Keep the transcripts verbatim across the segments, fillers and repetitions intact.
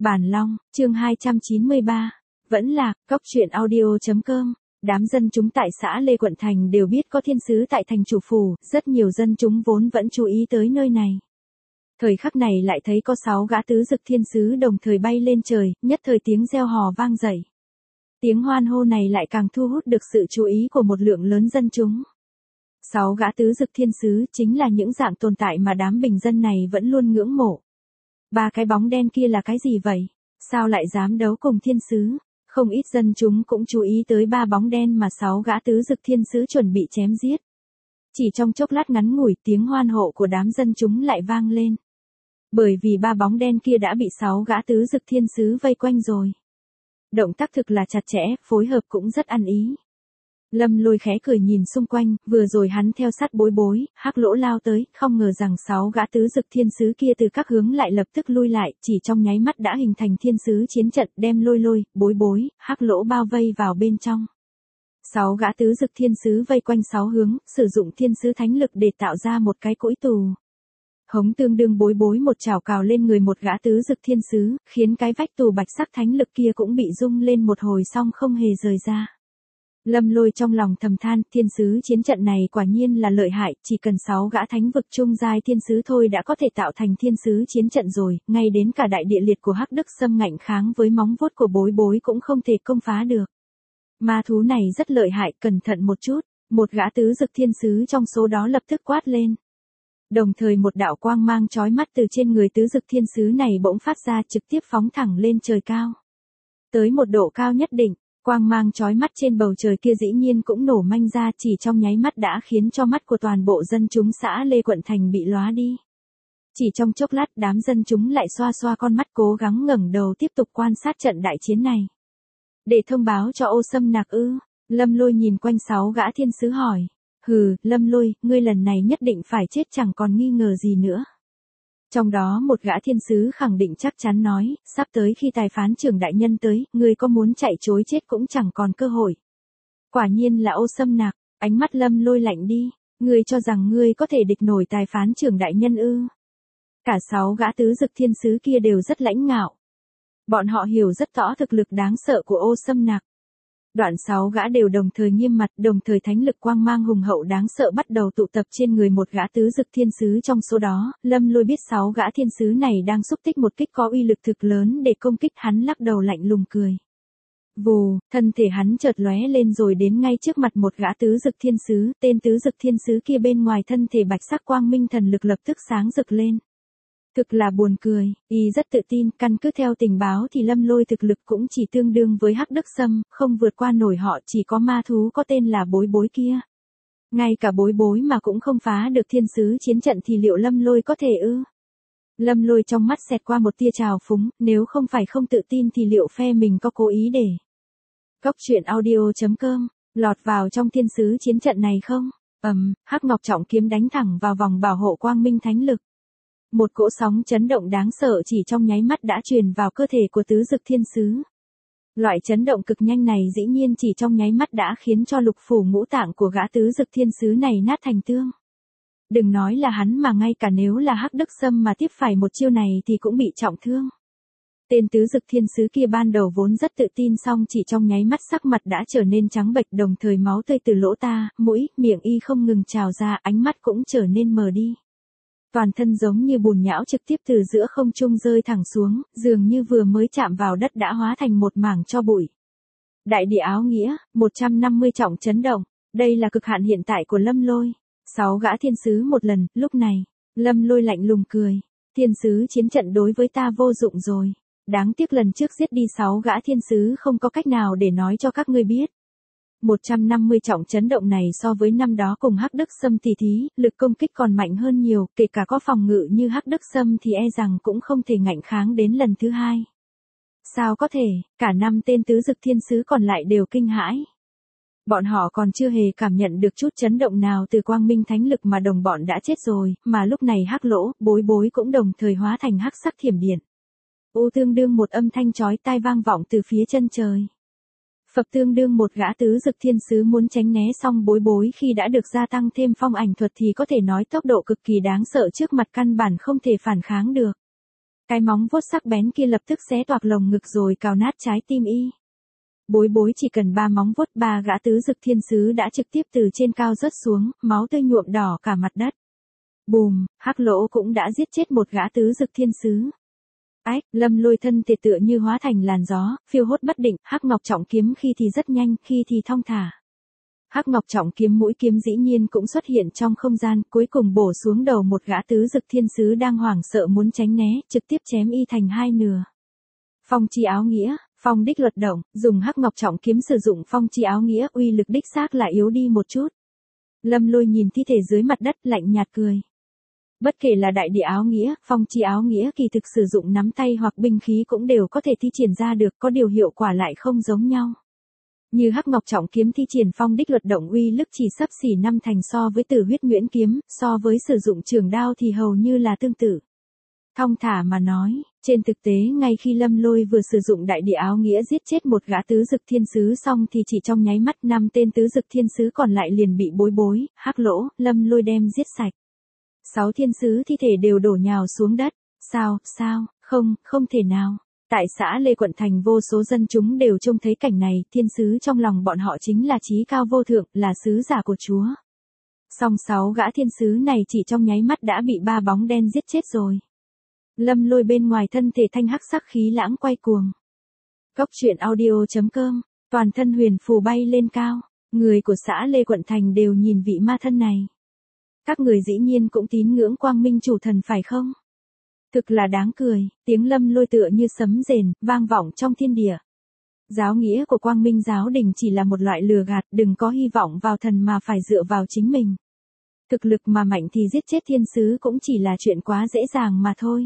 Bản Long, chương hai trăm chín mươi ba. Vẫn là, cóc truyện audio.com. Đám dân chúng tại xã Lê Quận Thành đều biết có thiên sứ tại thành chủ phủ, rất nhiều dân chúng vốn vẫn chú ý tới nơi này. Thời khắc này lại thấy có sáu gã tứ dực thiên sứ đồng thời bay lên trời, nhất thời tiếng reo hò vang dậy. Tiếng hoan hô này lại càng thu hút được sự chú ý của một lượng lớn dân chúng. Sáu gã tứ dực thiên sứ chính là những dạng tồn tại mà đám bình dân này vẫn luôn ngưỡng mộ. Ba cái bóng đen kia là cái gì vậy? Sao lại dám đấu cùng thiên sứ? Không ít dân chúng cũng chú ý tới ba bóng đen mà sáu gã tứ dực thiên sứ chuẩn bị chém giết. Chỉ trong chốc lát ngắn ngủi, tiếng hoan hô của đám dân chúng lại vang lên. Bởi vì ba bóng đen kia đã bị sáu gã tứ dực thiên sứ vây quanh rồi. Động tác thực là chặt chẽ, phối hợp cũng rất ăn ý. Lâm Lôi khẽ cười nhìn xung quanh, vừa rồi hắn theo sát Bối Bối, Hắc Lỗ lao tới, không ngờ rằng sáu gã tứ dực thiên sứ kia từ các hướng lại lập tức lui lại, chỉ trong nháy mắt đã hình thành thiên sứ chiến trận, đem Lôi Lôi, Bối Bối, Hắc Lỗ bao vây vào bên trong. Sáu gã tứ dực thiên sứ vây quanh sáu hướng, sử dụng thiên sứ thánh lực để tạo ra một cái cũi tù. Hống tương đương Bối Bối một chảo cào lên người một gã tứ dực thiên sứ, khiến cái vách tù bạch sắc thánh lực kia cũng bị rung lên một hồi xong không hề rời ra. Lâm Lôi trong lòng thầm than, thiên sứ chiến trận này quả nhiên là lợi hại, chỉ cần sáu gã thánh vực trung giai thiên sứ thôi đã có thể tạo thành thiên sứ chiến trận rồi, ngay đến cả đại địa liệt của Hắc Đức Sâm ngạnh kháng với móng vuốt của Bối Bối cũng không thể công phá được. Ma thú này rất lợi hại, cẩn thận một chút, một gã tứ dực thiên sứ trong số đó lập tức quát lên. Đồng thời một đạo quang mang chói mắt từ trên người tứ dực thiên sứ này bỗng phát ra, trực tiếp phóng thẳng lên trời cao. Tới một độ cao nhất định, quang mang chói mắt trên bầu trời kia dĩ nhiên cũng nổ manh ra, chỉ trong nháy mắt đã khiến cho mắt của toàn bộ dân chúng xã Lê Quận Thành bị lóa đi. Chỉ trong chốc lát đám dân chúng lại xoa xoa con mắt cố gắng ngẩng đầu tiếp tục quan sát trận đại chiến này. Để thông báo cho Ô Sâm Nạc ư? Lâm Lôi nhìn quanh sáu gã thiên sứ hỏi. Hừ, Lâm Lôi, ngươi lần này nhất định phải chết chẳng còn nghi ngờ gì nữa. Trong đó một gã thiên sứ khẳng định chắc chắn nói, sắp tới khi tài phán trưởng đại nhân tới, ngươi có muốn chạy trối chết cũng chẳng còn cơ hội. Quả nhiên là Ô Sâm Nạc, ánh mắt Lâm Lôi lạnh đi, ngươi cho rằng ngươi có thể địch nổi tài phán trưởng đại nhân ư? Cả sáu gã tứ dực thiên sứ kia đều rất lãnh ngạo. Bọn họ hiểu rất rõ thực lực đáng sợ của Ô Sâm Nạc. Đoạn sáu gã đều đồng thời nghiêm mặt, đồng thời thánh lực quang mang hùng hậu đáng sợ bắt đầu tụ tập trên người một gã tứ dực thiên sứ trong số đó. Lâm Lôi biết sáu gã thiên sứ này đang xúc tích một kích có uy lực thực lớn để công kích hắn, lắc đầu lạnh lùng cười. Vù, thân thể hắn chợt lóe lên rồi đến ngay trước mặt một gã tứ dực thiên sứ, tên tứ dực thiên sứ kia bên ngoài thân thể bạch sắc quang minh thần lực lập tức sáng rực lên. Thực là buồn cười, y rất tự tin, căn cứ theo tình báo thì Lâm Lôi thực lực cũng chỉ tương đương với Hắc Đức Sâm, không vượt qua nổi họ, chỉ có ma thú có tên là Bối Bối kia. Ngay cả Bối Bối mà cũng không phá được thiên sứ chiến trận thì liệu Lâm Lôi có thể ư? Lâm Lôi trong mắt xẹt qua một tia trào phúng, nếu không phải không tự tin thì liệu phe mình có cố ý để cóc truyện audio.com lọt vào trong thiên sứ chiến trận này không? Ầm, um, Hắc Ngọc Trọng kiếm đánh thẳng vào vòng bảo hộ quang minh thánh lực. Một cỗ sóng chấn động đáng sợ chỉ trong nháy mắt đã truyền vào cơ thể của tứ dực thiên sứ. Loại chấn động cực nhanh này dĩ nhiên chỉ trong nháy mắt đã khiến cho lục phủ ngũ tạng của gã tứ dực thiên sứ này nát thành tương. Đừng nói là hắn mà ngay cả nếu là Hắc Đức Sâm mà tiếp phải một chiêu này thì cũng bị trọng thương. Tên tứ dực thiên sứ kia ban đầu vốn rất tự tin xong chỉ trong nháy mắt sắc mặt đã trở nên trắng bệch, đồng thời máu tươi từ lỗ tai, mũi, miệng y không ngừng trào ra, ánh mắt cũng trở nên mờ đi. Toàn thân giống như bùn nhão trực tiếp từ giữa không trung rơi thẳng xuống, dường như vừa mới chạm vào đất đã hóa thành một mảng tro bụi. Đại địa áo nghĩa, một trăm năm mươi trọng chấn động, đây là cực hạn hiện tại của Lâm Lôi. Sáu gã thiên sứ một lần, lúc này, Lâm Lôi lạnh lùng cười. Thiên sứ chiến trận đối với ta vô dụng rồi. Đáng tiếc lần trước giết đi sáu gã thiên sứ không có cách nào để nói cho các ngươi biết. một trăm năm mươi trọng chấn động này so với năm đó cùng Hắc Đức Sâm tỷ thí, lực công kích còn mạnh hơn nhiều, kể cả có phòng ngự như Hắc Đức Sâm thì e rằng cũng không thể ngạnh kháng đến lần thứ hai. Sao có thể, cả năm tên tứ dực thiên sứ còn lại đều kinh hãi. Bọn họ còn chưa hề cảm nhận được chút chấn động nào từ quang minh thánh lực mà đồng bọn đã chết rồi, mà lúc này Hắc Lỗ, Bối Bối cũng đồng thời hóa thành hắc sắc thiểm điện. U tương đương một âm thanh chói tai vang vọng từ phía chân trời. Phập tương đương một gã tứ dực thiên sứ muốn tránh né xong Bối Bối khi đã được gia tăng thêm phong ảnh thuật thì có thể nói tốc độ cực kỳ đáng sợ trước mặt căn bản không thể phản kháng được. Cái móng vuốt sắc bén kia lập tức xé toạc lồng ngực rồi cào nát trái tim y. Bối bối chỉ cần ba móng vuốt, ba gã tứ dực thiên sứ đã trực tiếp từ trên cao rớt xuống, máu tươi nhuộm đỏ cả mặt đất. Bùm, Hắc Lỗ cũng đã giết chết một gã tứ dực thiên sứ. Ách, Lâm Lôi thân thể tựa như hóa thành làn gió, phiêu hốt bất định, Hắc Ngọc Trọng Kiếm khi thì rất nhanh, khi thì thong thả. Hắc Ngọc Trọng Kiếm mũi kiếm dĩ nhiên cũng xuất hiện trong không gian, cuối cùng bổ xuống đầu một gã tứ dực thiên sứ đang hoảng sợ muốn tránh né, trực tiếp chém y thành hai nửa. Phong chi áo nghĩa, phong đích luật động, dùng Hắc Ngọc Trọng Kiếm sử dụng phong chi áo nghĩa, uy lực đích xác lại yếu đi một chút. Lâm Lôi nhìn thi thể dưới mặt đất lạnh nhạt cười. Bất kể là đại địa áo nghĩa, phong chi áo nghĩa kỳ thực sử dụng nắm tay hoặc binh khí cũng đều có thể thi triển ra được, có điều hiệu quả lại không giống nhau. Như Hắc Ngọc Trọng Kiếm thi triển phong đích luật động uy lực chỉ sấp xỉ năm thành so với Tử Huyết Nhuyễn Kiếm, so với sử dụng trường đao thì hầu như là tương tự. Thong thả mà nói, trên thực tế ngay khi Lâm Lôi vừa sử dụng đại địa áo nghĩa giết chết một gã tứ dực thiên sứ xong thì chỉ trong nháy mắt năm tên tứ dực thiên sứ còn lại liền bị bối bối, Hắc Lỗ, Lâm Lôi đem giết sạch. Sáu thiên sứ thi thể đều đổ nhào xuống đất. Sao, sao, không, không thể nào. Tại xã Lê Quận Thành vô số dân chúng đều trông thấy cảnh này, thiên sứ trong lòng bọn họ chính là chí cao vô thượng, là sứ giả của Chúa. Song sáu gã thiên sứ này chỉ trong nháy mắt đã bị ba bóng đen giết chết rồi. Lâm Lôi bên ngoài thân thể thanh hắc sắc khí lãng quay cuồng. Cốc truyện audio chấm com, toàn thân huyền phù bay lên cao, người của xã Lê Quận Thành đều nhìn vị ma thân này. Các người dĩ nhiên cũng tín ngưỡng Quang Minh chủ thần phải không? Thực là đáng cười, tiếng Lâm Lôi tựa như sấm rền, vang vọng trong thiên địa. Giáo nghĩa của Quang Minh giáo đình chỉ là một loại lừa gạt, đừng có hy vọng vào thần mà phải dựa vào chính mình. Thực lực mà mạnh thì giết chết thiên sứ cũng chỉ là chuyện quá dễ dàng mà thôi.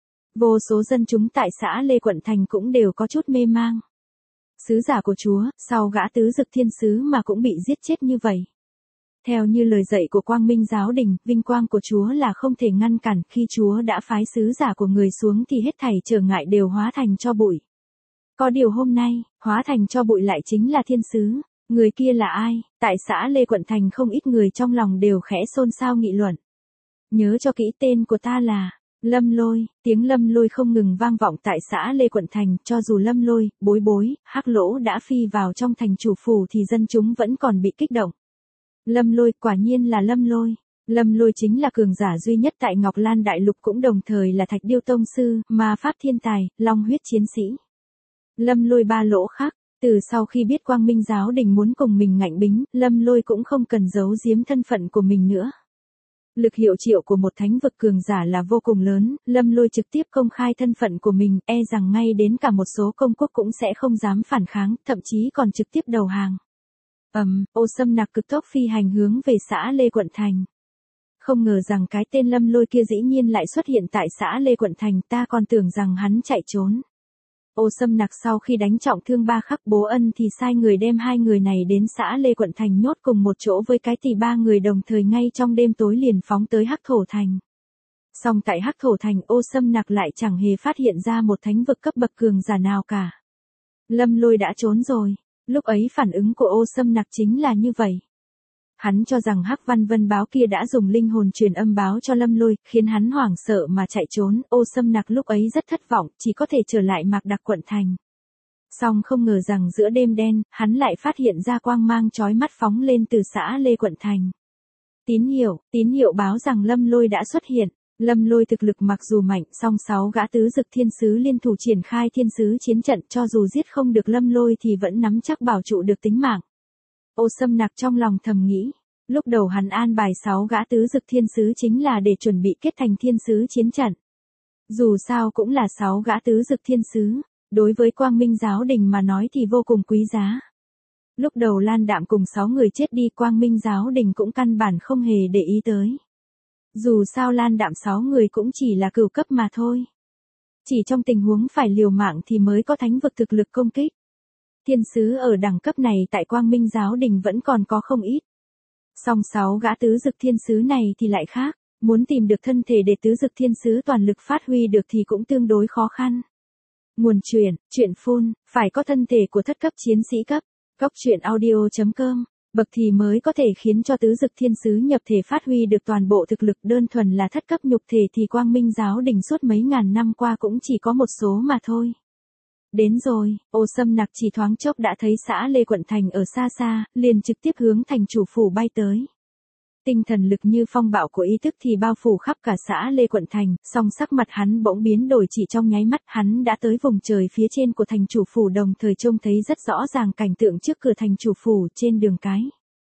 Vô số dân chúng tại xã Lê Quận Thành cũng đều có chút mê mang. Sứ giả của Chúa, sau gã tứ dực thiên sứ mà cũng bị giết chết như vậy. Theo như lời dạy của Quang Minh giáo đình, vinh quang của Chúa là không thể ngăn cản, khi Chúa đã phái sứ giả của người xuống thì hết thảy trở ngại đều hóa thành tro bụi. Có điều hôm nay, hóa thành tro bụi lại chính là thiên sứ, người kia là ai? Tại xã Lê Quận Thành không ít người trong lòng đều khẽ xôn xao nghị luận. Nhớ cho kỹ, tên của ta là Lâm Lôi. Tiếng Lâm Lôi không ngừng vang vọng tại xã Lê Quận Thành, cho dù Lâm Lôi, bối bối, Hắc Lỗ đã phi vào trong thành chủ phủ thì dân chúng vẫn còn bị kích động. Lâm Lôi, quả nhiên là Lâm Lôi. Lâm Lôi chính là cường giả duy nhất tại Ngọc Lan Đại Lục, cũng đồng thời là Thạch Điêu Tông Sư, ma pháp thiên tài, long huyết chiến sĩ. Lâm Lôi ba lỗ khác, từ sau khi biết Quang Minh giáo đình muốn cùng mình ngạnh bính, Lâm Lôi cũng không cần giấu giếm thân phận của mình nữa. Lực hiệu triệu của một thánh vực cường giả là vô cùng lớn, Lâm Lôi trực tiếp công khai thân phận của mình, e rằng ngay đến cả một số công quốc cũng sẽ không dám phản kháng, thậm chí còn trực tiếp đầu hàng. Ầm, um, Ô Sâm Nặc cực tốc phi hành hướng về xã Lê Quận Thành. Không ngờ rằng cái tên Lâm Lôi kia dĩ nhiên lại xuất hiện tại xã Lê Quận Thành, ta còn tưởng rằng hắn chạy trốn. Ô Sâm Nặc sau khi đánh trọng thương ba khắc bố ân thì sai người đem hai người này đến xã Lê Quận Thành nhốt cùng một chỗ với cái thì ba người đồng thời ngay trong đêm tối liền phóng tới Hắc Thổ Thành. Song tại Hắc Thổ Thành, Ô Sâm Nặc lại chẳng hề phát hiện ra một thánh vực cấp bậc cường giả nào cả. Lâm Lôi đã trốn rồi. Lúc ấy phản ứng của Ô Sâm Nặc chính là như vậy. Hắn cho rằng Hắc Văn Vân báo kia đã dùng linh hồn truyền âm báo cho Lâm Lôi, khiến hắn hoảng sợ mà chạy trốn. Ô Sâm Nặc lúc ấy rất thất vọng, chỉ có thể trở lại Mạc Đặc Quận Thành. Song không ngờ rằng giữa đêm đen, hắn lại phát hiện ra quang mang chói mắt phóng lên từ xã Lê Quận Thành. Tín hiệu, tín hiệu báo rằng Lâm Lôi đã xuất hiện. Lâm Lôi thực lực mặc dù mạnh, song sáu gã tứ dực thiên sứ liên thủ triển khai thiên sứ chiến trận, cho dù giết không được Lâm Lôi thì vẫn nắm chắc bảo trụ được tính mạng. Ô Sâm Nặc trong lòng thầm nghĩ, lúc đầu hắn an bài sáu gã tứ dực thiên sứ chính là để chuẩn bị kết thành thiên sứ chiến trận. Dù sao cũng là sáu gã tứ dực thiên sứ, đối với Quang Minh giáo đình mà nói thì vô cùng quý giá. Lúc đầu Lan Đạm cùng sáu người chết đi, Quang Minh giáo đình cũng căn bản không hề để ý tới. Dù sao Lan Đạm sáu người cũng chỉ là cửu cấp mà thôi. Chỉ trong tình huống phải liều mạng thì mới có thánh vực thực lực công kích. Thiên sứ ở đẳng cấp này tại Quang Minh giáo đình vẫn còn có không ít. Song sáu gã tứ dực thiên sứ này thì lại khác, muốn tìm được thân thể để tứ dực thiên sứ toàn lực phát huy được thì cũng tương đối khó khăn. Nguồn truyện, truyện phun, phải có thân thể của thất cấp chiến sĩ cấp. Cốc truyện audio chấm com Bậc thì mới có thể khiến cho tứ dực thiên sứ nhập thể phát huy được toàn bộ thực lực, đơn thuần là thất cấp nhục thể thì Quang Minh giáo đình suốt mấy ngàn năm qua cũng chỉ có một số mà thôi. Đến rồi, Ô Sâm Nặc chỉ thoáng chốc đã thấy xã Lê Quận Thành ở xa xa, liền trực tiếp hướng thành chủ phủ bay tới. Tinh thần lực như phong bạo của ý thức thì bao phủ khắp cả xã Lê Quận Thành, song sắc mặt hắn bỗng biến đổi chỉ trong nháy mắt, hắn đã tới vùng trời phía trên của thành chủ phủ, đồng thời trông thấy rất rõ ràng cảnh tượng trước cửa thành chủ phủ. Trên đường cái,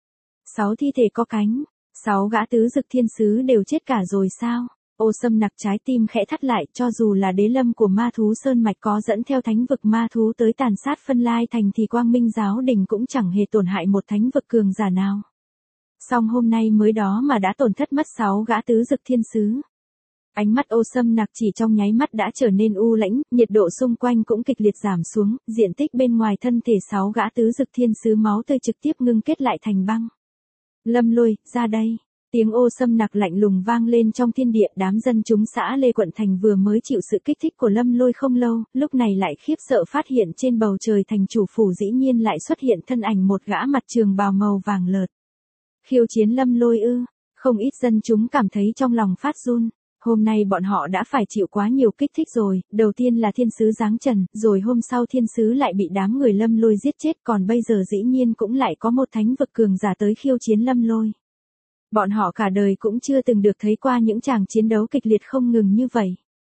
sáu thi thể có cánh, sáu gã tứ dực thiên sứ đều chết cả rồi sao? Ô Sâm Nặc trái tim khẽ thắt lại, cho dù là đế lâm của ma thú sơn mạch có dẫn theo thánh vực ma thú tới tàn sát Phân Lai thành thì Quang Minh giáo đình cũng chẳng hề tổn hại một thánh vực cường giả nào. Song hôm nay mới đó mà đã tổn thất mất sáu gã tứ dực thiên sứ. Ánh mắt Ô Sâm Nặc chỉ trong nháy mắt đã trở nên u lãnh, nhiệt độ xung quanh cũng kịch liệt giảm xuống, diện tích bên ngoài thân thể sáu gã tứ dực thiên sứ máu tươi trực tiếp ngưng kết lại thành băng. Lâm Lôi, ra đây. Tiếng Ô Sâm Nặc lạnh lùng vang lên trong thiên địa, đám dân chúng xã Lê Quận Thành vừa mới chịu sự kích thích của Lâm Lôi không lâu, lúc này lại khiếp sợ phát hiện trên bầu trời thành chủ phủ dĩ nhiên lại xuất hiện thân ảnh một gã mặt trường bào màu vàng lợt. Khiêu chiến Lâm Lôi ư? Không ít dân chúng cảm thấy trong lòng phát run. Hôm nay bọn họ đã phải chịu quá nhiều kích thích rồi, đầu tiên là thiên sứ giáng trần, rồi hôm sau thiên sứ lại bị đám người Lâm Lôi giết chết, còn bây giờ dĩ nhiên cũng lại có một thánh vực cường giả tới khiêu chiến Lâm Lôi. Bọn họ cả đời cũng chưa từng được thấy qua những tràng chiến đấu kịch liệt không ngừng như vậy.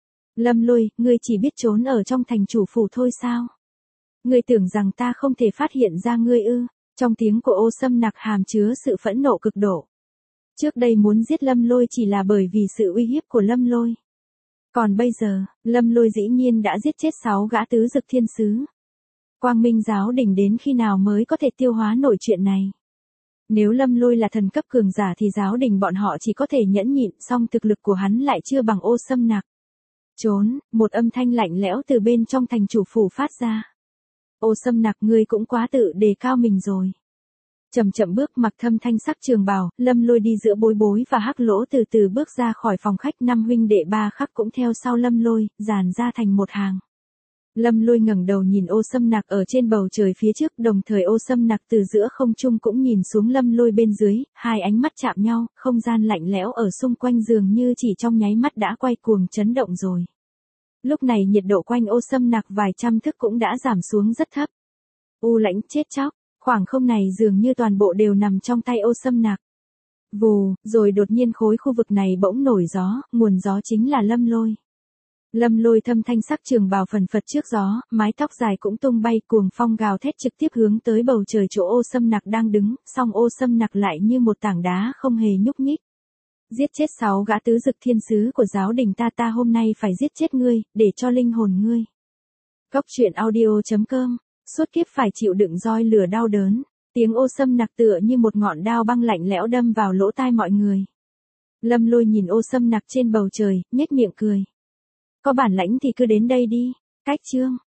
Lâm Lôi, ngươi chỉ biết trốn ở trong thành chủ phủ thôi sao? Ngươi tưởng rằng ta không thể phát hiện ra ngươi ư? Trong tiếng của Ô Sâm Nặc hàm chứa sự phẫn nộ cực độ. Trước đây muốn giết Lâm Lôi chỉ là bởi vì sự uy hiếp của Lâm Lôi. Còn bây giờ, Lâm Lôi dĩ nhiên đã giết chết sáu gã tứ dực thiên sứ. Quang Minh giáo đình đến khi nào mới có thể tiêu hóa nổi chuyện này? Nếu Lâm Lôi là thần cấp cường giả thì giáo đình bọn họ chỉ có thể nhẫn nhịn, song thực lực của hắn lại chưa bằng Ô Sâm Nặc. Trốn, một âm thanh lạnh lẽo từ bên trong thành chủ phủ phát ra. Ô Sâm Nặc, ngươi cũng quá tự đề cao mình rồi. Chậm chậm bước mặc thâm thanh sắc trường bào, Lâm Lôi đi giữa Bối Bối và Hắc Lỗ từ từ bước ra khỏi phòng khách, năm huynh đệ ba khắc cũng theo sau Lâm Lôi, dàn ra thành một hàng. Lâm Lôi ngẩng đầu nhìn Ô Sâm Nặc ở trên bầu trời phía trước, đồng thời Ô Sâm Nặc từ giữa không trung cũng nhìn xuống Lâm Lôi bên dưới, hai ánh mắt chạm nhau, không gian lạnh lẽo ở xung quanh dường như chỉ trong nháy mắt đã quay cuồng chấn động rồi. Lúc này nhiệt độ quanh Ô Sâm Nặc vài trăm thước cũng đã giảm xuống rất thấp. U lãnh chết chóc, khoảng không này dường như toàn bộ đều nằm trong tay Ô Sâm Nặc. Vù, rồi đột nhiên khối khu vực này bỗng nổi gió, nguồn gió chính là Lâm Lôi. Lâm Lôi thâm thanh sắc trường bào phần phật trước gió, mái tóc dài cũng tung bay, cuồng phong gào thét trực tiếp hướng tới bầu trời chỗ Ô Sâm Nặc đang đứng, song Ô Sâm Nặc lại như một tảng đá không hề nhúc nhích. Giết chết sáu gã tứ dực thiên sứ của giáo đình ta, ta hôm nay phải giết chết ngươi, để cho linh hồn ngươi. Góc truyện audio chấm com, suốt kiếp phải chịu đựng roi lửa đau đớn, tiếng Ô Sâm Nặc tựa như một ngọn đao băng lạnh lẽo đâm vào lỗ tai mọi người. Lâm Lôi nhìn Ô Sâm Nặc trên bầu trời, nhếch miệng cười. Có bản lãnh thì cứ đến đây đi. Cách chương